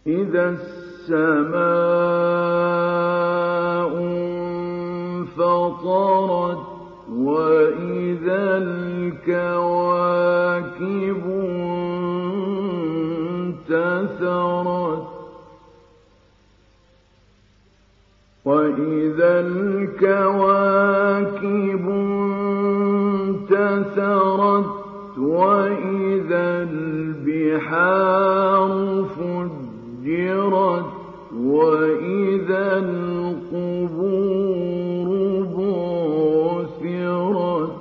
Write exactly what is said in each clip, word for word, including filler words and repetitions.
إِذَا السَّمَاءُ انفَطَرَتْ وَإِذَا الْكَوَاكِبُ انتَثَرَتْ وَإِذَا الْكَوَاكِبُ انتَثَرَتْ وَإِذَا الْبِحَارُ فُجِّرَتْ وَإِذَا الْقُبُورُ بُعْثِرَتْ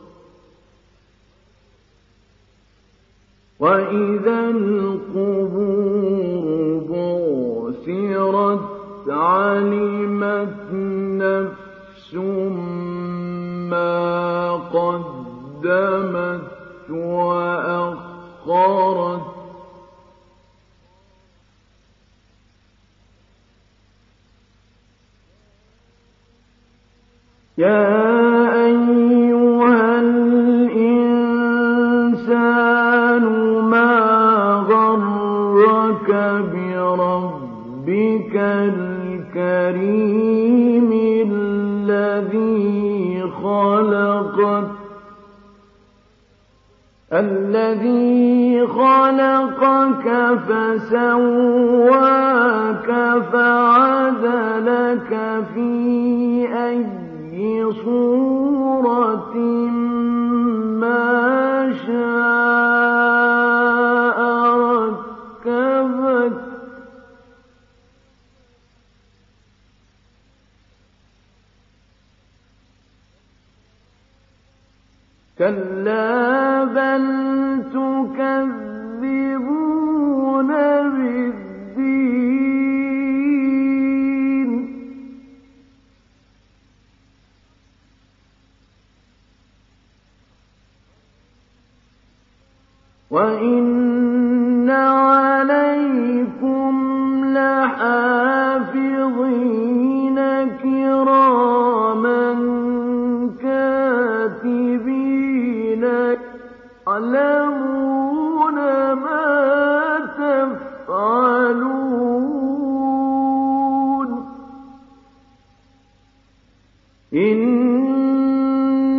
وَإِذَا الْقُبُورُ بُعْثِرَتْ عَلِمَتْ نَفْسٌ مَّا قَدَّمَتْ وَأَخَّرَتْ يَا أَيُّهَا الْإِنسَانُ مَا غَرَّكَ بِرَبِّكَ الْكَرِيمِ الَّذِي خَلَقَكَ الَّذِي خَلَقَكَ فَسَوَّاكَ فَعَدَلَكَ فِي أَيِّ صُورَةٍ مَّا شَاءَ رَكَّبَكَ كَلَّا بَلْ تُكَذِّبُونَ بِالدِّينِ وَإِنَّ عَلَيْكُمْ لَحَافِظِينَ كِرَامًا كَاتِبِينَ يَعْلَمُونَ مَا تَفْعَلُونَ إِنَّ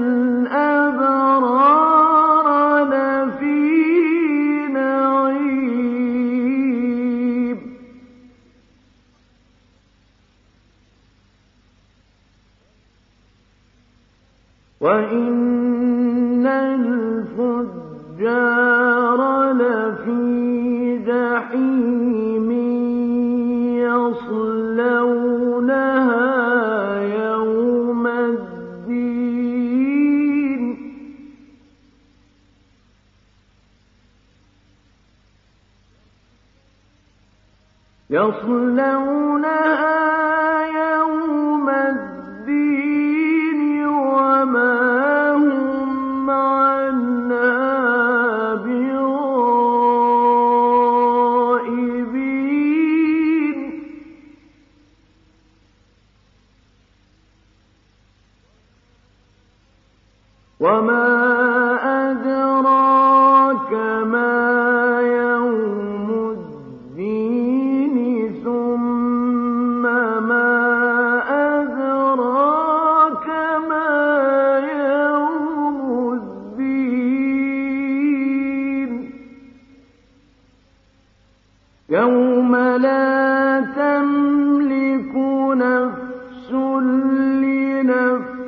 الْأَبْرَارَ لَفِي نَعِيمٍ وَإِنَّ الْفُجَّارَ لَفِي جَحِيمٍ يَصْلَوْنَهَا يَوْمَ الدِّينِ يَصْلَوْنَهَا يَوْمَ الدِّينِ وَمَا هُمْ عَنْهَا بِغَائِبِينَ وَمَا أَدْرَاكَ مَا يَوْمُ الدِّينِ ثُمَّ مَا أَدْرَاكَ مَا يَوْمُ الدِّينِ يَوْمَ لَا تَمْلِكُ نَفْسٌ لِّنَفْسٍ